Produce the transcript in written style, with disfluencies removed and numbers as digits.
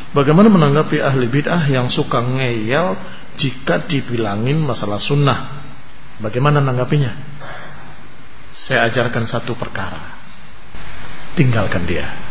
Bagaimana menanggapi ahli bid'ah yang suka ngeyel jika dibilangin masalah sunnah? Bagaimana menanggapinya? Saya ajarkan satu perkara, tinggalkan dia.